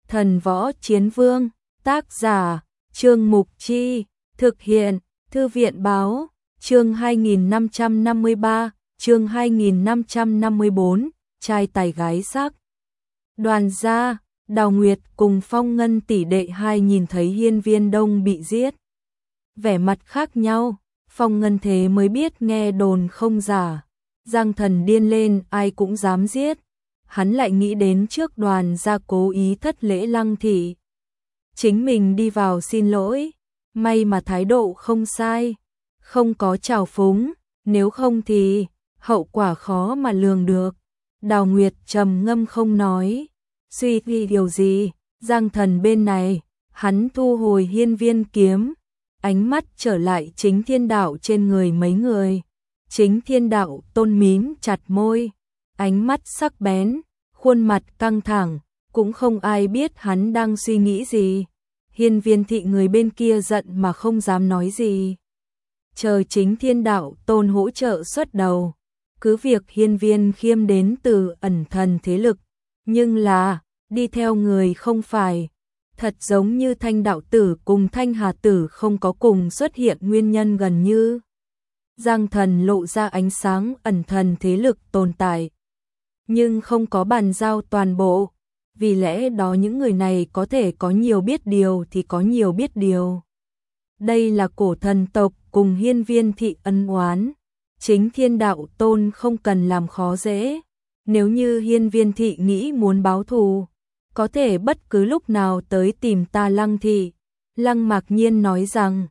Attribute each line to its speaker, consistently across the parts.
Speaker 1: Thần Võ Chiến Vương, tác giả, Trương Mục Chi, thực hiện, Thư viện Báo, chương 2553, chương 2554, trai tài gái sắc. Đoàn gia, Đào Nguyệt cùng Phong Ngân tỷ đệ hai nhìn thấy Hiên Viên Đông bị giết. Vẻ mặt khác nhau, Phong Ngân thế mới biết nghe đồn không giả. Giang Thần điên lên ai cũng dám giết. Hắn lại nghĩ đến trước Đoàn gia cố ý thất lễ Lăng thị. Chính mình đi vào xin lỗi, may mà thái độ không sai, không có trào phúng, nếu không thì hậu quả khó mà lường được. Đào Nguyệt trầm ngâm không nói, suy nghĩ điều gì. Giang Thần bên này, hắn thu hồi hiên viên kiếm, ánh mắt trở lại Chính Thiên Đạo trên người mấy người. Chính Thiên Đạo Tôn mím chặt môi, ánh mắt sắc bén, khuôn mặt căng thẳng, cũng không ai biết hắn đang suy nghĩ gì. Hiên Viên thị người bên kia giận mà không dám nói gì. Chờ Chính Thiên Đạo Tôn hỗ trợ xuất đầu, cứ việc Hiên Viên Khiêm đến từ ẩn thần thế lực, nhưng là đi theo người không phải. Thật giống như Thanh Đạo Tử cùng Thanh Hà Tử không có cùng xuất hiện nguyên nhân gần như. Giang Thần lộ ra ánh sáng ẩn thần thế lực tồn tại, nhưng không có bàn giao toàn bộ. Vì lẽ đó những người này có thể có nhiều biết điều thì có nhiều biết điều. Đây là cổ thần tộc cùng Hiên Viên thị ân oán. Chính Thiên Đạo Tôn không cần làm khó dễ. Nếu như Hiên Viên thị nghĩ muốn báo thù, có thể bất cứ lúc nào tới tìm ta Lăng thị. Lăng Mạc Nhiên nói rằng,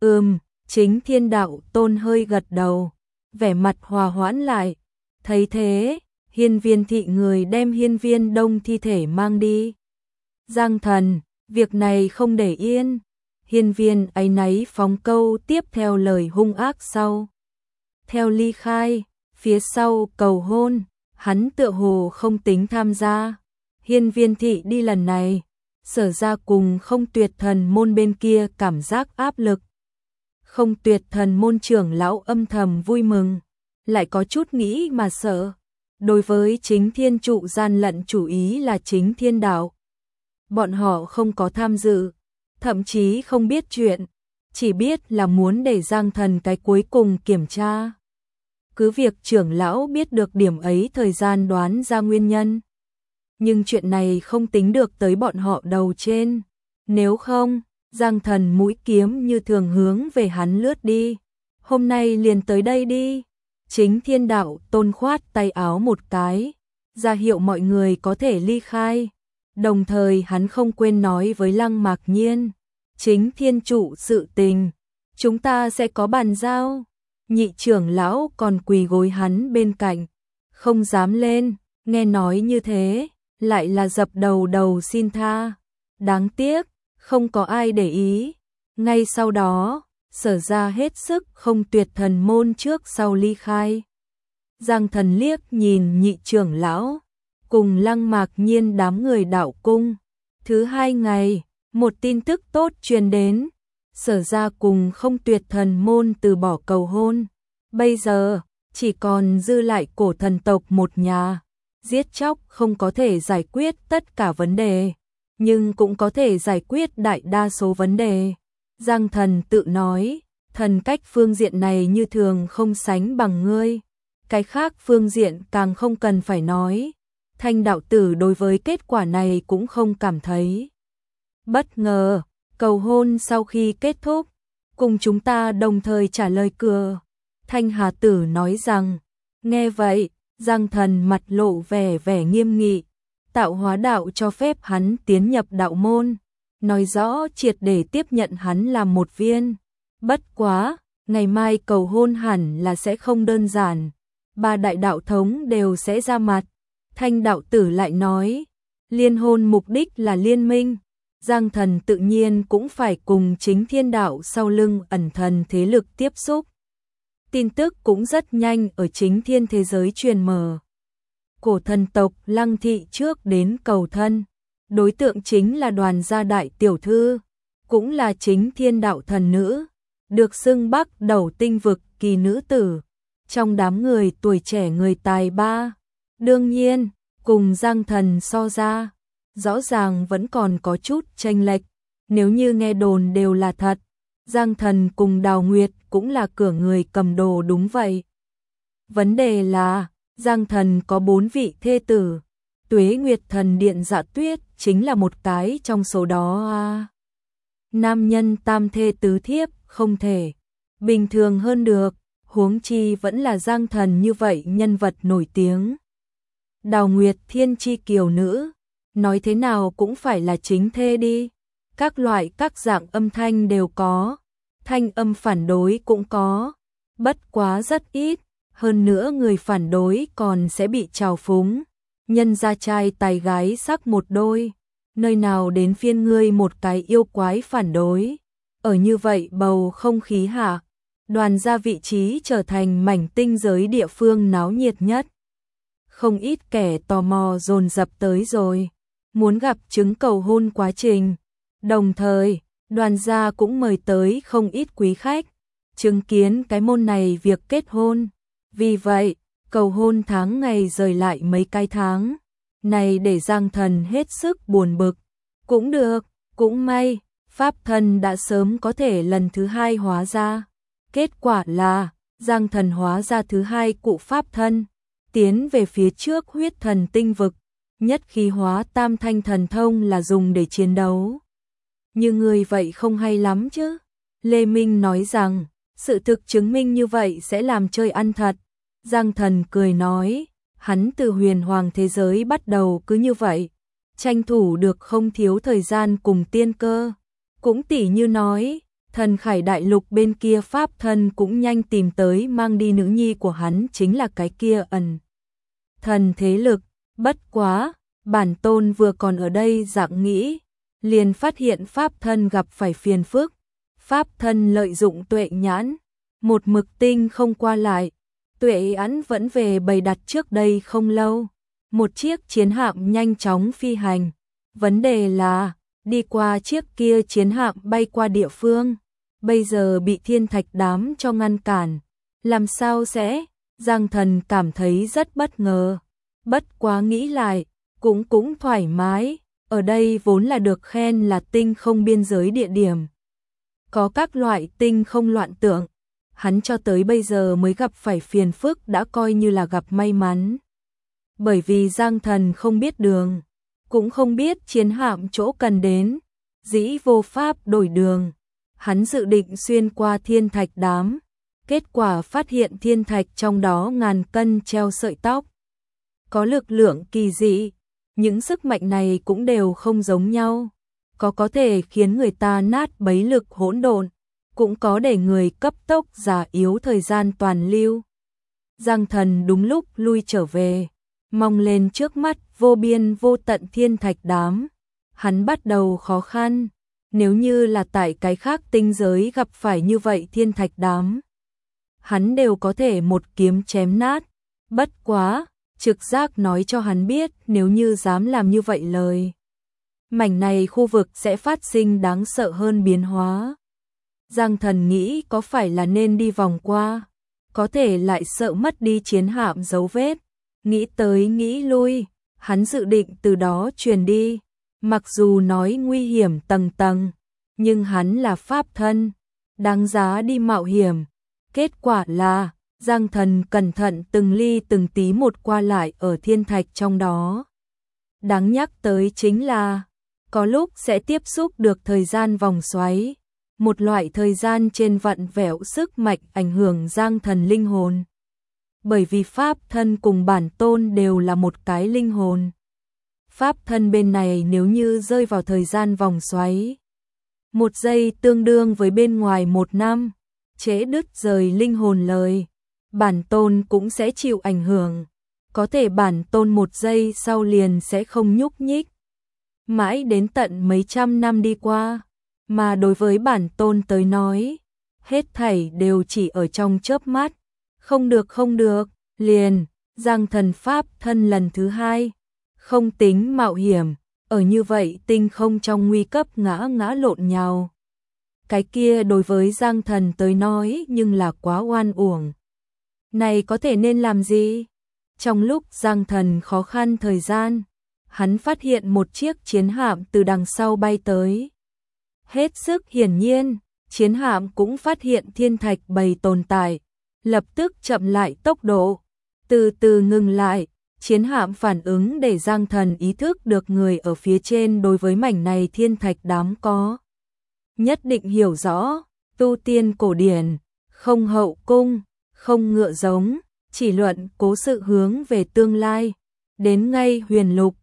Speaker 1: Chính Thiên Đạo Tôn hơi gật đầu, vẻ mặt hòa hoãn lại. Thấy thế, Hiên Viên thị người đem Hiên Viên Đông thi thể mang đi. Giang Thần, việc này không để yên. Hiên Viên áy náy phóng câu tiếp theo lời hung ác sau. Theo ly khai, phía sau cầu hôn, hắn tựa hồ không tính tham gia. Hiên Viên thị đi lần này, Sở ra cùng Không Tuyệt Thần môn bên kia cảm giác áp lực. Không Tuyệt Thần môn trưởng lão âm thầm vui mừng, lại có chút nghĩ mà sợ. Đối với Chính Thiên trụ gian lận chủ ý là Chính Thiên Đạo. Bọn họ không có tham dự, thậm chí không biết chuyện, chỉ biết là muốn để Giang Thần cái cuối cùng kiểm tra. Cứ việc trưởng lão biết được điểm ấy thời gian đoán ra nguyên nhân. Nhưng chuyện này không tính được tới bọn họ đầu trên. Nếu không, Giang Thần mũi kiếm như thường hướng về hắn lướt đi. Hôm nay liền tới đây đi. Chính Thiên Đạo Tôn khoát tay áo một cái, ra hiệu mọi người có thể ly khai. Đồng thời hắn không quên nói với Lăng Mạc Nhiên, Chính Thiên trụ sự tình, chúng ta sẽ có bàn giao. Nhị trưởng lão còn quỳ gối hắn bên cạnh, không dám lên, nghe nói như thế, lại là dập đầu xin tha. Đáng tiếc, không có ai để ý. Ngay sau đó, Sở ra hết sức Không Tuyệt Thần môn trước sau ly khai. Giang Thần liếc nhìn nhị trưởng lão, cùng Lăng Mạc Nhiên đám người đạo cung. Thứ hai ngày, một tin tức tốt truyền đến. Sở ra cùng Không Tuyệt Thần môn từ bỏ cầu hôn. Bây giờ, chỉ còn dư lại cổ thần tộc một nhà. Giết chóc không có thể giải quyết tất cả vấn đề, nhưng cũng có thể giải quyết đại đa số vấn đề. Giang Thần tự nói, thần cách phương diện này như thường không sánh bằng ngươi. Cái khác phương diện càng không cần phải nói. Thanh đạo tử đối với kết quả này cũng không cảm thấy bất ngờ. Cầu hôn sau khi kết thúc, cùng chúng ta đồng thời trả lời cửa. Thanh Hà tử nói rằng, nghe vậy, Giang Thần mặt lộ vẻ nghiêm nghị. Tạo hóa đạo cho phép hắn tiến nhập đạo môn, nói rõ triệt để tiếp nhận hắn làm một viên. Bất quá, ngày mai cầu hôn hẳn là sẽ không đơn giản. Ba đại đạo thống đều sẽ ra mặt. Thanh đạo tử lại nói, liên hôn mục đích là liên minh. Giang Thần tự nhiên cũng phải cùng Chính Thiên Đạo sau lưng ẩn thần thế lực tiếp xúc. Tin tức cũng rất nhanh ở chính thiên thế giới truyền mở. Cổ thần tộc Lăng thị trước đến cầu thân. Đối tượng chính là Đoàn gia đại tiểu thư, cũng là Chính Thiên Đạo thần nữ, được xưng Bắc đầu tinh vực kỳ nữ tử. Trong đám người tuổi trẻ người tài ba, đương nhiên, cùng Giang Thần so ra, rõ ràng vẫn còn có chút chênh lệch, nếu như nghe đồn đều là thật, Giang Thần cùng Đào Nguyệt cũng là cửa người cầm đồ đúng vậy. Vấn đề là, Giang Thần có 4 vị thê tử, Tuế Nguyệt Thần Điện Dạ Tuyết chính là một cái trong số đó à. Nam nhân tam thê tứ thiếp không thể bình thường hơn được, huống chi vẫn là Giang Thần như vậy nhân vật nổi tiếng. Đào Nguyệt thiên chi kiều nữ, nói thế nào cũng phải là chính thê đi. Các loại các dạng âm thanh đều có, thanh âm phản đối cũng có, bất quá rất ít, hơn nữa người phản đối còn sẽ bị trào phúng. Nhân gia trai tài gái sắc một đôi, nơi nào đến phiên ngươi một cái yêu quái phản đối. Ở như vậy bầu không khí hạ, Đoàn gia vị trí trở thành mảnh tinh giới địa phương náo nhiệt nhất. Không ít kẻ tò mò dồn dập tới rồi, muốn gặp chứng cầu hôn quá trình. Đồng thời, Đoàn gia cũng mời tới không ít quý khách, chứng kiến cái môn này việc kết hôn. Vì vậy, cầu hôn tháng ngày rời lại mấy cái tháng. Này để Giang Thần hết sức buồn bực. Cũng được, cũng may, pháp thân đã sớm có thể lần thứ 2 hóa ra. Kết quả là, Giang Thần hóa ra thứ 2 cụ pháp thân, tiến về phía trước huyết thần tinh vực, nhất khí hóa tam thanh thần thông là dùng để chiến đấu. Như người vậy không hay lắm chứ. Lê Minh nói rằng, sự thực chứng minh như vậy sẽ làm chơi ăn thật. Giang Thần cười nói, hắn từ huyền hoàng thế giới bắt đầu cứ như vậy, tranh thủ được không thiếu thời gian cùng tiên cơ. Cũng tỉ như nói, Thần Khải đại lục bên kia pháp thân cũng nhanh tìm tới mang đi nữ nhi của hắn chính là cái kia ẩn thần thế lực. Bất quá, bản tôn vừa còn ở đây dạng nghĩ, liền phát hiện pháp thân gặp phải phiền phức. Pháp thân lợi dụng tuệ nhãn, một mực tinh không qua lại. Tuệ Nhãn vẫn về bày đặt trước đây không lâu, một chiếc chiến hạm nhanh chóng phi hành. Vấn đề là, đi qua chiếc kia chiến hạm bay qua địa phương, bây giờ bị thiên thạch đám cho ngăn cản. Làm sao sẽ? Giang Thần cảm thấy rất bất ngờ. Bất quá nghĩ lại, cũng thoải mái. Ở đây vốn là được khen là tinh không biên giới địa điểm. Có các loại tinh không loạn tượng. Hắn cho tới bây giờ mới gặp phải phiền phức đã coi như là gặp may mắn. Bởi vì Giang Thần không biết đường, cũng không biết chiến hạm chỗ cần đến, dĩ vô pháp đổi đường. Hắn dự định xuyên qua thiên thạch đám, kết quả phát hiện thiên thạch trong đó ngàn cân treo sợi tóc. Có lực lượng kỳ dị, những sức mạnh này cũng đều không giống nhau. Có thể khiến người ta nát bấy lực hỗn độn, cũng có để người cấp tốc già yếu thời gian toàn lưu. Giang Thần đúng lúc lui trở về, mong lên trước mắt vô biên vô tận thiên thạch đám. Hắn bắt đầu khó khăn, nếu như là tại cái khác tinh giới gặp phải như vậy thiên thạch đám, hắn đều có thể một kiếm chém nát. Bất quá, trực giác nói cho hắn biết nếu như dám làm như vậy lời, mảnh này khu vực sẽ phát sinh đáng sợ hơn biến hóa. Giang Thần nghĩ có phải là nên đi vòng qua, có thể lại sợ mất đi chiến hạm dấu vết. Nghĩ tới nghĩ lui, hắn dự định từ đó truyền đi. Mặc dù nói nguy hiểm tầng tầng, nhưng hắn là pháp thân, đáng giá đi mạo hiểm. Kết quả là, Giang Thần cẩn thận từng ly từng tí một qua lại ở thiên thạch trong đó. Đáng nhắc tới chính là, có lúc sẽ tiếp xúc được thời gian vòng xoáy, một loại thời gian trên vặn vẹo sức mạnh ảnh hưởng Giang Thần linh hồn. Bởi vì pháp thân cùng bản tôn đều là một cái linh hồn. Pháp thân bên này nếu như rơi vào thời gian vòng xoáy, 1 giây tương đương với bên ngoài 1 năm, chế đứt rời linh hồn lời, bản tôn cũng sẽ chịu ảnh hưởng. Có thể bản tôn 1 giây sau liền sẽ không nhúc nhích. Mãi đến tận mấy trăm năm đi qua, mà đối với bản tôn tới nói, hết thảy đều chỉ ở trong chớp mắt. Không được, liền, Giang Thần pháp thân lần thứ 2, không tính mạo hiểm, ở như vậy tinh không trong nguy cấp ngã lộn nhào. Cái kia đối với Giang Thần tới nói nhưng là quá oan uổng. Này có thể nên làm gì? Trong lúc Giang Thần khó khăn thời gian, hắn phát hiện một chiếc chiến hạm từ đằng sau bay tới. Hết sức hiển nhiên, chiến hạm cũng phát hiện thiên thạch bầy tồn tại, lập tức chậm lại tốc độ, từ từ ngừng lại. Chiến hạm phản ứng để Giang Thần ý thức được người ở phía trên đối với mảnh này thiên thạch đám có nhất định hiểu rõ, tu tiên cổ điển, không hậu cung, không ngựa giống, chỉ luận cố sự hướng về tương lai. Đến ngay huyền lục,